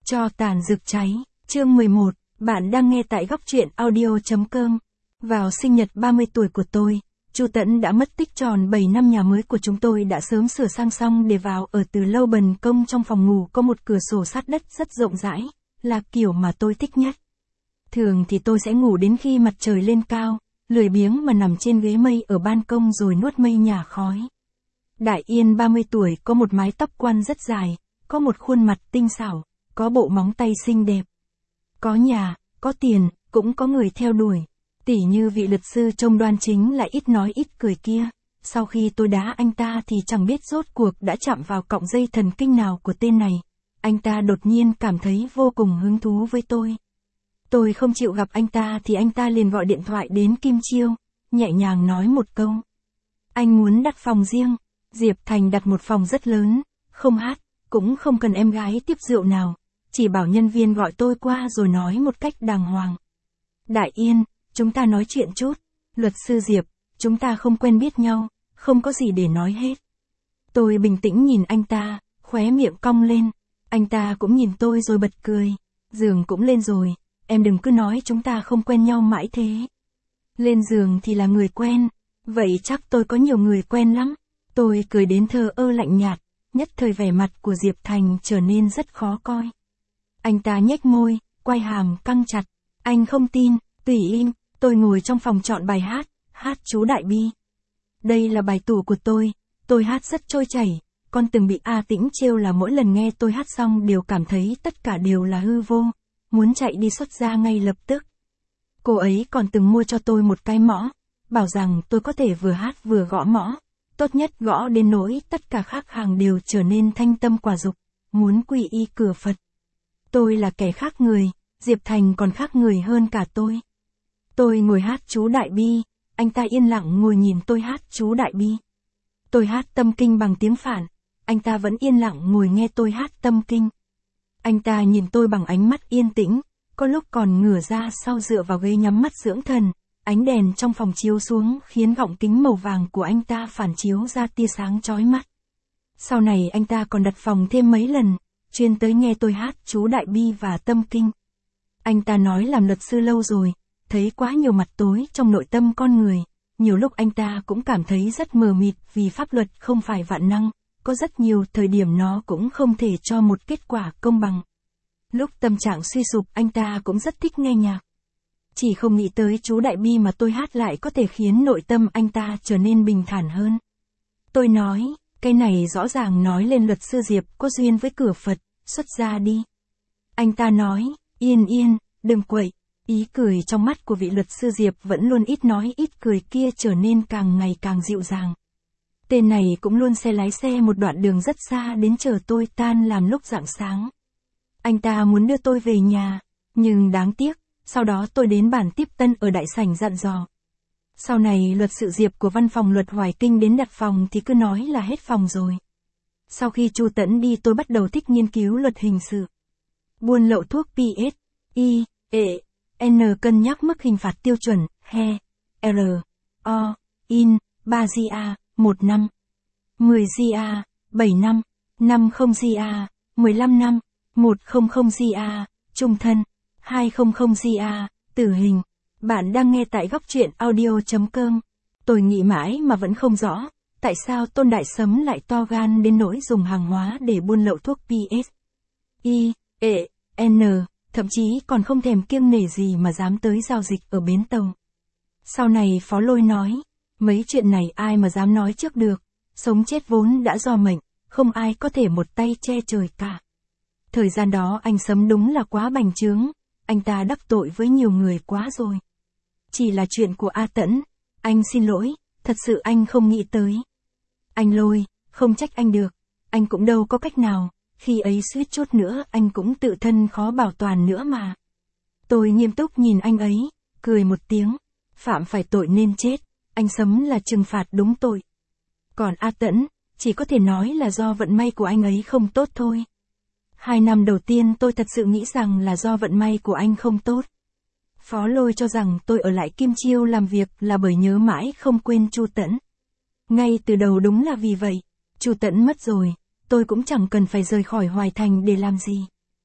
Cho tàn rực cháy, chương 11, bạn đang nghe tại góc truyện audio.com. Vào sinh nhật 30 tuổi của tôi, Chu Tẫn đã mất tích tròn 7 năm. Nhà mới của chúng tôi đã sớm sửa sang xong để vào ở từ lâu. Ban công trong phòng ngủ có một cửa sổ sát đất rất rộng rãi, là kiểu mà tôi thích nhất. Thường thì tôi sẽ ngủ đến khi mặt trời lên cao, lười biếng mà nằm trên ghế mây ở ban công rồi nuốt mây nhả khói. Đại Yên 30 tuổi có một mái tóc quăn rất dài, có một khuôn mặt tinh xảo, có bộ móng tay xinh đẹp. Có nhà, có tiền, cũng có người theo đuổi. Tỉ như vị luật sư trông đoan chính lại ít nói ít cười kia. Sau khi tôi đá anh ta thì chẳng biết rốt cuộc đã chạm vào cọng dây thần kinh nào của tên này. Anh ta đột nhiên cảm thấy vô cùng hứng thú với tôi. Tôi không chịu gặp anh ta thì anh ta liền gọi điện thoại đến Kim Chiêu, nhẹ nhàng nói một câu. Anh muốn đặt phòng riêng. Diệp Thành đặt một phòng rất lớn, không hát, cũng không cần em gái tiếp rượu nào. Chỉ bảo nhân viên gọi tôi qua rồi nói một cách đàng hoàng. Đại Yên, chúng ta nói chuyện chút. Luật sư Diệp, chúng ta không quen biết nhau, không có gì để nói hết. Tôi bình tĩnh nhìn anh ta, khóe miệng cong lên. Anh ta cũng nhìn tôi rồi bật cười. Giường cũng lên rồi, em đừng cứ nói chúng ta không quen nhau mãi thế. Lên giường thì là người quen, vậy chắc tôi có nhiều người quen lắm. Tôi cười đến thờ ơ lạnh nhạt, nhất thời vẻ mặt của Diệp Thành trở nên rất khó coi. Anh ta nhếch môi, quai hàm căng chặt. Anh không tin, tùy im. Tôi ngồi trong phòng chọn bài hát chú Đại Bi. Đây là bài tủ của tôi hát rất trôi chảy. Con từng bị A Tĩnh trêu là mỗi lần nghe tôi hát xong đều cảm thấy tất cả đều là hư vô, muốn chạy đi xuất ra ngay lập tức. Cô ấy còn từng mua cho tôi một cái mõ, bảo rằng tôi có thể vừa hát vừa gõ mõ. Tốt nhất gõ đến nỗi tất cả khách hàng đều trở nên thanh tâm quả dục, muốn quy y cửa Phật. Tôi là kẻ khác người, Diệp Thành còn khác người hơn cả tôi. Tôi ngồi hát chú Đại Bi, anh ta yên lặng ngồi nhìn tôi hát chú Đại Bi. Tôi hát tâm kinh bằng tiếng Phạn, anh ta vẫn yên lặng ngồi nghe tôi hát tâm kinh. Anh ta nhìn tôi bằng ánh mắt yên tĩnh, có lúc còn ngửa ra sau dựa vào ghế nhắm mắt dưỡng thần. Ánh đèn trong phòng chiếu xuống khiến gọng kính màu vàng của anh ta phản chiếu ra tia sáng chói mắt. Sau này anh ta còn đặt phòng thêm mấy lần, chuyên tới nghe tôi hát chú Đại Bi và tâm kinh. Anh ta nói làm luật sư lâu rồi, thấy quá nhiều mặt tối trong nội tâm con người. Nhiều lúc anh ta cũng cảm thấy rất mờ mịt vì pháp luật không phải vạn năng, có rất nhiều thời điểm nó cũng không thể cho một kết quả công bằng. Lúc tâm trạng suy sụp anh ta cũng rất thích nghe nhạc. Chỉ không nghĩ tới chú Đại Bi mà tôi hát lại có thể khiến nội tâm anh ta trở nên bình thản hơn. Tôi nói, cái này rõ ràng nói lên luật sư Diệp có duyên với cửa Phật, xuất gia đi. Anh ta nói, yên, đừng quậy. Ý cười trong mắt của vị luật sư Diệp vẫn luôn ít nói ít cười kia trở nên càng ngày càng dịu dàng. Tên này cũng luôn lái xe một đoạn đường rất xa đến chờ tôi tan làm lúc rạng sáng. Anh ta muốn đưa tôi về nhà, nhưng đáng tiếc. Sau đó tôi đến bản tiếp tân ở đại sảnh dặn dò. Sau này luật sự Diệp của văn phòng luật Hoài Kinh đến đặt phòng thì cứ nói là hết phòng rồi. Sau khi Chu Tẫn đi tôi bắt đầu thích nghiên cứu luật hình sự. Buôn lậu thuốc PS, I, E, N cân nhắc mức hình phạt tiêu chuẩn, HE, R, O, IN, 3 GA, 1 năm, 10 GA, 7 năm, 50 GA, 15 năm, 100 GA, trung thân. 200 GA, tử hình. Bạn đang nghe tại góc truyện audio.com. Tôi nghĩ mãi mà vẫn không rõ, tại sao Tôn Đại Sấm lại to gan đến nỗi dùng hàng hóa để buôn lậu thuốc PS, I, E, N, thậm chí còn không thèm kiêng nể gì mà dám tới giao dịch ở bến tàu. Sau này Phó Lôi nói, mấy chuyện này ai mà dám nói trước được, sống chết vốn đã do mệnh, không ai có thể một tay che trời cả. Thời gian đó anh Sấm đúng là quá bành trướng. Anh ta đắc tội với nhiều người quá rồi. Chỉ là chuyện của A Tẫn, anh xin lỗi, thật sự anh không nghĩ tới. Anh Lôi, không trách anh được, anh cũng đâu có cách nào, khi ấy suýt chút nữa anh cũng tự thân khó bảo toàn nữa mà. Tôi nghiêm túc nhìn anh ấy, cười một tiếng, phạm phải tội nên chết, anh Sấm là trừng phạt đúng tội. Còn A Tẫn, chỉ có thể nói là do vận may của anh ấy không tốt thôi. 2 năm đầu tiên tôi thật sự nghĩ rằng là do vận may của anh không tốt. Phó Lôi cho rằng tôi ở lại Kim Chiêu làm việc là bởi nhớ mãi không quên Chu Tẫn. Ngay từ đầu đúng là vì vậy, Chu Tẫn mất rồi, tôi cũng chẳng cần phải rời khỏi Hoài Thành để làm gì.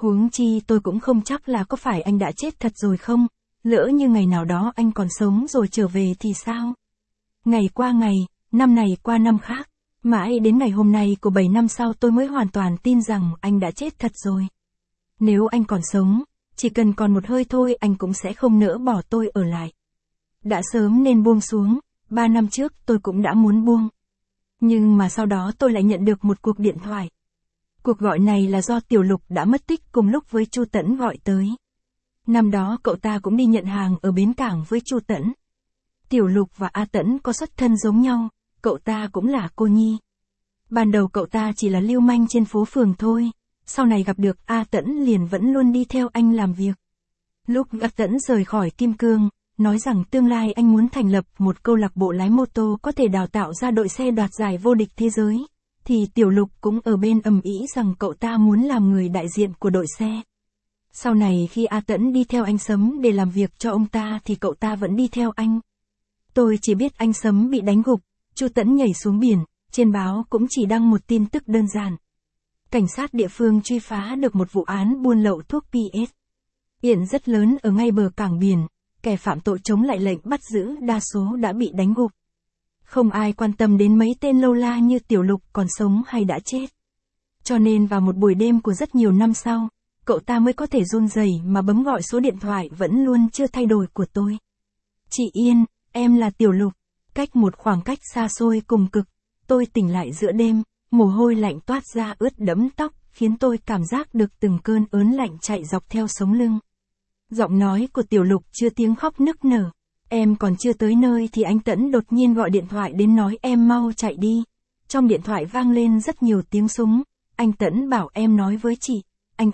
Huống chi tôi cũng không chắc là có phải anh đã chết thật rồi không, lỡ như ngày nào đó anh còn sống rồi trở về thì sao? Ngày qua ngày, năm này qua năm khác, mãi đến ngày hôm nay của 7 năm sau tôi mới hoàn toàn tin rằng anh đã chết thật rồi. Nếu anh còn sống, chỉ cần còn một hơi thôi anh cũng sẽ không nỡ bỏ tôi ở lại. Đã sớm nên buông xuống, 3 năm trước tôi cũng đã muốn buông. Nhưng mà sau đó tôi lại nhận được một cuộc điện thoại. Cuộc gọi này là do Tiểu Lục đã mất tích cùng lúc với Chu Tẫn gọi tới. Năm đó cậu ta cũng đi nhận hàng ở bến cảng với Chu Tẫn. Tiểu Lục và A Tẫn có xuất thân giống nhau, cậu ta cũng là cô nhi. Ban đầu cậu ta chỉ là lưu manh trên phố phường thôi, sau này gặp được A Tẫn liền vẫn luôn đi theo anh làm việc. Lúc A Tẫn rời khỏi Kim Cương, nói rằng tương lai anh muốn thành lập một câu lạc bộ lái mô tô có thể đào tạo ra đội xe đoạt giải vô địch thế giới, thì Tiểu Lục cũng ở bên ầm ĩ rằng cậu ta muốn làm người đại diện của đội xe. Sau này khi A Tẫn đi theo anh Sấm để làm việc cho ông ta thì cậu ta vẫn đi theo anh. Tôi chỉ biết anh Sấm bị đánh gục, Chu Tẫn nhảy xuống biển, trên báo cũng chỉ đăng một tin tức đơn giản. Cảnh sát địa phương truy phá được một vụ án buôn lậu thuốc PS. Hiện rất lớn ở ngay bờ cảng biển, kẻ phạm tội chống lại lệnh bắt giữ đa số đã bị đánh gục. Không ai quan tâm đến mấy tên lâu la như Tiểu Lục còn sống hay đã chết. Cho nên vào một buổi đêm của rất nhiều năm sau, cậu ta mới có thể run rẩy mà bấm gọi số điện thoại vẫn luôn chưa thay đổi của tôi. Chị Yên, em là Tiểu Lục. Cách một khoảng cách xa xôi cùng cực, tôi tỉnh lại giữa đêm, mồ hôi lạnh toát ra ướt đẫm tóc, khiến tôi cảm giác được từng cơn ớn lạnh chạy dọc theo sống lưng. Giọng nói của Tiểu Lục chưa tiếng khóc nức nở. Em còn chưa tới nơi thì anh Tẫn đột nhiên gọi điện thoại đến nói em mau chạy đi. Trong điện thoại vang lên rất nhiều tiếng súng. Anh Tẫn bảo em nói với chị. Anh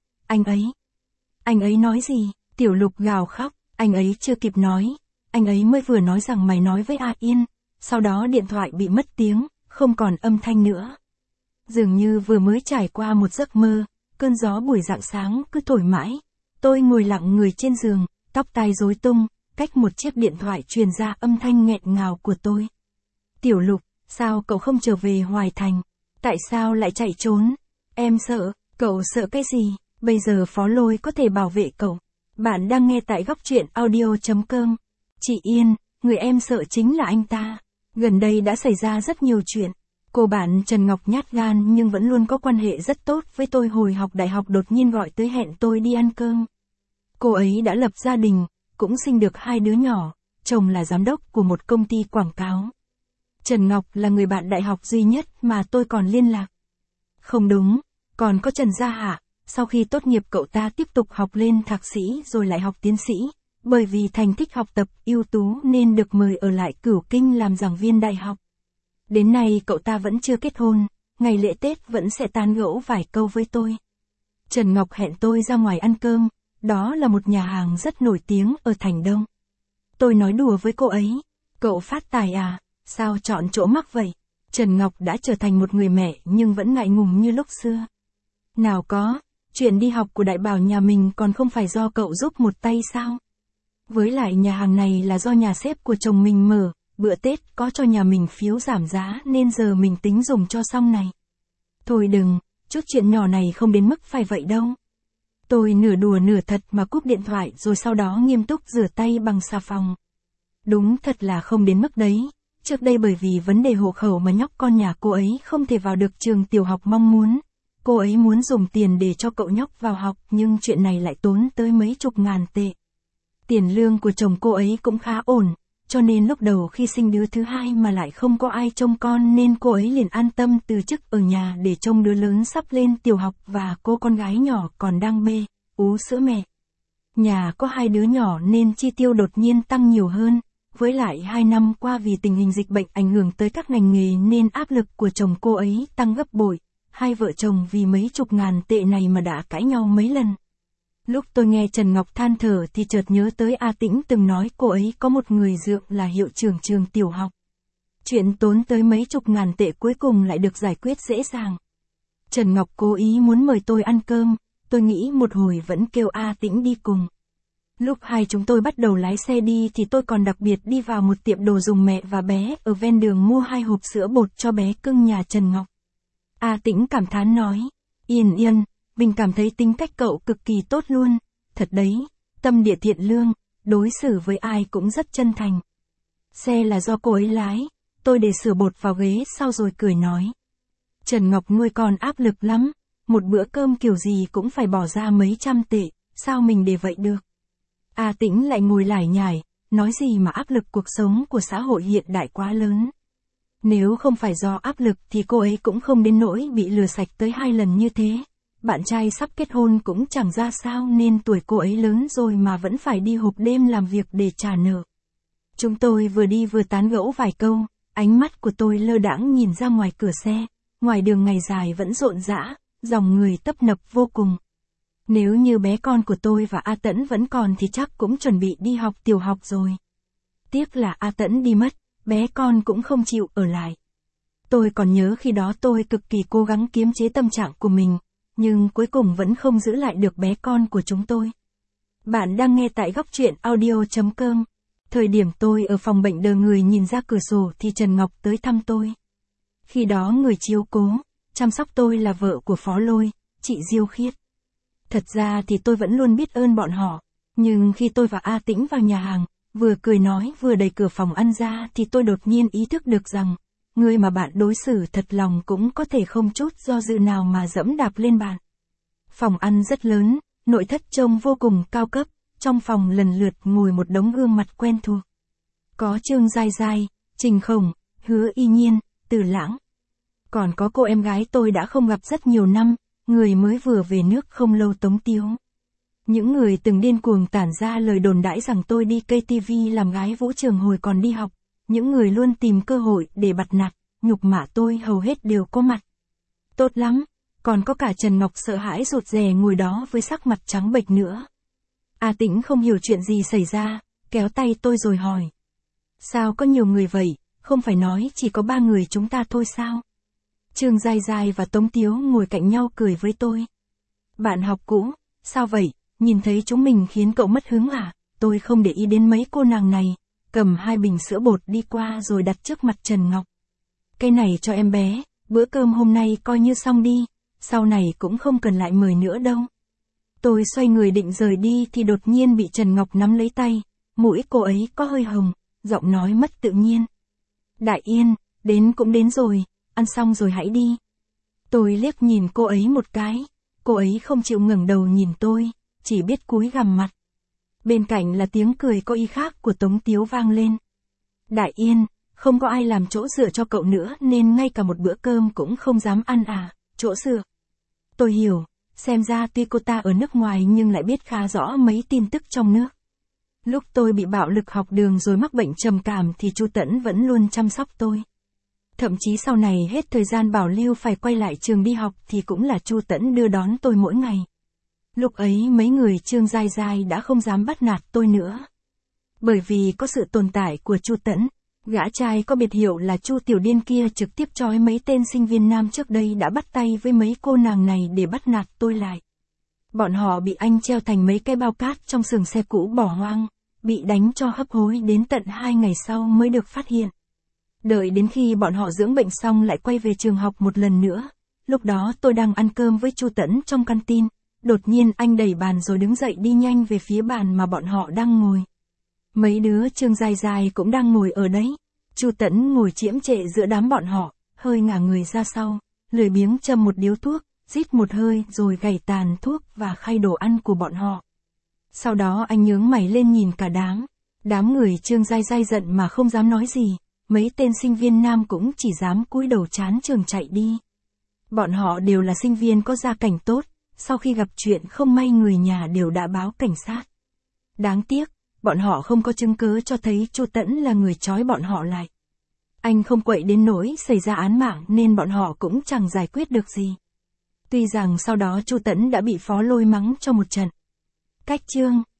ấy nói gì? Tiểu Lục gào khóc. Anh ấy chưa kịp nói. Anh ấy mới vừa nói rằng mày nói với A Yên. Sau đó điện thoại bị mất tiếng, không còn âm thanh nữa. Dường như vừa mới trải qua một giấc mơ, cơn gió buổi rạng sáng cứ thổi mãi. Tôi ngồi lặng người trên giường, tóc tai rối tung, cách một chiếc điện thoại truyền ra âm thanh nghẹn ngào của tôi. Tiểu Lục, sao cậu không trở về Hoài Thành? Tại sao lại chạy trốn? Em sợ, cậu sợ cái gì? Bây giờ Phó Lôi có thể bảo vệ cậu. Bạn đang nghe tại góc truyện audio.com. Chị Yên, người em sợ chính là anh ta. Gần đây đã xảy ra rất nhiều chuyện. Cô bạn Trần Ngọc nhát gan nhưng vẫn luôn có quan hệ rất tốt với tôi hồi học đại học đột nhiên gọi tới hẹn tôi đi ăn cơm. Cô ấy đã lập gia đình, cũng sinh được 2 đứa nhỏ, chồng là giám đốc của một công ty quảng cáo. Trần Ngọc là người bạn đại học duy nhất mà tôi còn liên lạc. Không đúng, còn có Trần Gia Hạ, sau khi tốt nghiệp cậu ta tiếp tục học lên thạc sĩ rồi lại học tiến sĩ, bởi vì thành tích học tập ưu tú nên được mời ở lại Cửu Kinh làm giảng viên đại học. Đến nay cậu ta vẫn chưa kết hôn, ngày lễ Tết vẫn sẽ tán gẫu vài câu với tôi. Trần Ngọc hẹn tôi ra ngoài ăn cơm, đó là một nhà hàng rất nổi tiếng ở Thành Đông. Tôi nói đùa với cô ấy, cậu phát tài à, sao chọn chỗ mắc vậy? Trần Ngọc đã trở thành một người mẹ nhưng vẫn ngại ngùng như lúc xưa. Nào có, chuyện đi học của đại bảo nhà mình còn không phải do cậu giúp một tay sao? Với lại nhà hàng này là do nhà sếp của chồng mình mở, bữa Tết có cho nhà mình phiếu giảm giá nên giờ mình tính dùng cho xong này. Thôi đừng, chút chuyện nhỏ này không đến mức phải vậy đâu. Tôi nửa đùa nửa thật mà cúp điện thoại rồi sau đó nghiêm túc rửa tay bằng xà phòng. Đúng thật là không đến mức đấy. Trước đây bởi vì vấn đề hộ khẩu mà nhóc con nhà cô ấy không thể vào được trường tiểu học mong muốn. Cô ấy muốn dùng tiền để cho cậu nhóc vào học nhưng chuyện này lại tốn tới mấy chục ngàn tệ. Tiền lương của chồng cô ấy cũng khá ổn, cho nên lúc đầu khi sinh đứa thứ hai mà lại không có ai trông con nên cô ấy liền an tâm từ chức ở nhà để trông đứa lớn sắp lên tiểu học và cô con gái nhỏ còn đang bê, ú sữa mẹ. Nhà có 2 đứa nhỏ nên chi tiêu đột nhiên tăng nhiều hơn, với lại 2 năm qua vì tình hình dịch bệnh ảnh hưởng tới các ngành nghề nên áp lực của chồng cô ấy tăng gấp bội. Hai vợ chồng vì mấy chục ngàn tệ này mà đã cãi nhau mấy lần. Lúc tôi nghe Trần Ngọc than thở thì chợt nhớ tới A Tĩnh từng nói cô ấy có một người dượng là hiệu trưởng trường tiểu học. Chuyện tốn tới mấy chục ngàn tệ cuối cùng lại được giải quyết dễ dàng. Trần Ngọc cố ý muốn mời tôi ăn cơm, tôi nghĩ một hồi vẫn kêu A Tĩnh đi cùng. Lúc hai chúng tôi bắt đầu lái xe đi thì tôi còn đặc biệt đi vào một tiệm đồ dùng mẹ và bé ở ven đường mua 2 hộp sữa bột cho bé cưng nhà Trần Ngọc. A Tĩnh cảm thán nói, Yên Yên, mình cảm thấy tính cách cậu cực kỳ tốt luôn. Thật đấy, tâm địa thiện lương, đối xử với ai cũng rất chân thành. Xe là do cô ấy lái, tôi để sửa bột vào ghế sau rồi cười nói. Trần Ngọc nuôi con áp lực lắm, một bữa cơm kiểu gì cũng phải bỏ ra mấy trăm tệ, sao mình để vậy được? A Tĩnh lại ngồi lải nhải, nói gì mà áp lực cuộc sống của xã hội hiện đại quá lớn. Nếu không phải do áp lực thì cô ấy cũng không đến nỗi bị lừa sạch tới 2 lần như thế. Bạn trai sắp kết hôn cũng chẳng ra sao nên tuổi cô ấy lớn rồi mà vẫn phải đi hộp đêm làm việc để trả nợ. Chúng tôi vừa đi vừa tán gẫu vài câu, ánh mắt của tôi lơ đãng nhìn ra ngoài cửa xe, ngoài đường ngày dài vẫn rộn rã, dòng người tấp nập vô cùng. Nếu như bé con của tôi và A Tẫn vẫn còn thì chắc cũng chuẩn bị đi học tiểu học rồi. Tiếc là A Tẫn đi mất, bé con cũng không chịu ở lại. Tôi còn nhớ khi đó tôi cực kỳ cố gắng kiềm chế tâm trạng của mình, nhưng cuối cùng vẫn không giữ lại được bé con của chúng tôi. Bạn đang nghe tại góc truyện audio.com. Thời điểm tôi ở phòng bệnh đờ người nhìn ra cửa sổ thì Trần Ngọc tới thăm tôi. Khi đó người chiếu cố, chăm sóc tôi là vợ của Phó Lôi, chị Diêu Khiết. Thật ra thì tôi vẫn luôn biết ơn bọn họ, nhưng khi tôi và A Tĩnh vào nhà hàng, vừa cười nói vừa đẩy cửa phòng ăn ra thì tôi đột nhiên ý thức được rằng, người mà bạn đối xử thật lòng cũng có thể không chút do dự nào mà dẫm đạp lên bạn. Phòng ăn rất lớn, nội thất trông vô cùng cao cấp, trong phòng lần lượt ngồi một đống gương mặt quen thuộc. Có Trương Giai Giai, Trình Khổng, Hứa Y Nhiên, Từ Lãng. Còn có cô em gái tôi đã không gặp rất nhiều năm, người mới vừa về nước không lâu Tống Tiếu. Những người từng điên cuồng tản ra lời đồn đãi rằng tôi đi KTV làm gái vũ trường hồi còn đi học, những người luôn tìm cơ hội để bặt nạt, nhục mạ tôi hầu hết đều có mặt. Tốt lắm, còn có cả Trần Ngọc sợ hãi rụt rè ngồi đó với sắc mặt trắng bệch nữa. A Tĩnh không hiểu chuyện gì xảy ra, kéo tay tôi rồi hỏi. Sao có nhiều người vậy, không phải nói chỉ có 3 người chúng ta thôi sao? Trương Giai Giai và Tống Tiếu ngồi cạnh nhau cười với tôi. Bạn học cũ, sao vậy, nhìn thấy chúng mình khiến cậu mất hứng à? Tôi không để ý đến mấy cô nàng này, cầm 2 bình sữa bột đi qua rồi đặt trước mặt Trần Ngọc. Cái này cho em bé, bữa cơm hôm nay coi như xong đi, sau này cũng không cần lại mời nữa đâu. Tôi xoay người định rời đi thì đột nhiên bị Trần Ngọc nắm lấy tay, mũi cô ấy có hơi hồng, giọng nói mất tự nhiên. Đại Yên, đến cũng đến rồi, ăn xong rồi hãy đi. Tôi liếc nhìn cô ấy một cái, cô ấy không chịu ngẩng đầu nhìn tôi, chỉ biết cúi gằm mặt. Bên cạnh là tiếng cười có ý khác của Tống Tiếu vang lên. Đại Yên, không có ai làm chỗ dựa cho cậu nữa nên ngay cả một bữa cơm cũng không dám ăn à, chỗ dựa. Tôi hiểu, xem ra tuy cô ta ở nước ngoài nhưng lại biết khá rõ mấy tin tức trong nước. Lúc tôi bị bạo lực học đường rồi mắc bệnh trầm cảm thì Chu Tẫn vẫn luôn chăm sóc tôi. Thậm chí sau này hết thời gian bảo lưu phải quay lại trường đi học thì cũng là Chu Tẫn đưa đón tôi mỗi ngày. Lúc ấy mấy người Trương Giai Giai đã không dám bắt nạt tôi nữa. Bởi vì có sự tồn tại của Chu Tẫn, gã trai có biệt hiệu là Chu Tiểu Điên kia trực tiếp trói mấy tên sinh viên nam trước đây đã bắt tay với mấy cô nàng này để bắt nạt tôi lại. Bọn họ bị anh treo thành mấy cái bao cát trong xưởng xe cũ bỏ hoang, bị đánh cho hấp hối đến tận 2 ngày sau mới được phát hiện. Đợi đến khi bọn họ dưỡng bệnh xong lại quay về trường học một lần nữa. Lúc đó tôi đang ăn cơm với Chu Tẫn trong canteen, đột nhiên anh đẩy bàn rồi đứng dậy đi nhanh về phía bàn mà bọn họ đang ngồi. Mấy đứa Trương Giai Giai cũng đang ngồi ở đấy. Chu Tẫn ngồi chiếm trệ giữa đám bọn họ, hơi ngả người ra sau, lười biếng châm một điếu thuốc, rít một hơi rồi gảy tàn thuốc và khay đồ ăn của bọn họ. Sau đó anh nhướng mày lên nhìn cả đám. Đám người Trương Giai Giai giận mà không dám nói gì, mấy tên sinh viên nam cũng chỉ dám cúi đầu chán trường chạy đi. Bọn họ đều là sinh viên có gia cảnh tốt, sau khi gặp chuyện không may người nhà đều đã báo cảnh sát. Đáng tiếc, bọn họ không có chứng cứ cho thấy Chu Tẫn là người trói bọn họ lại. Anh không quậy đến nỗi xảy ra án mạng nên bọn họ cũng chẳng giải quyết được gì. Tuy rằng sau đó Chu Tẫn đã bị Phó Lôi mắng cho một trận. Cách chương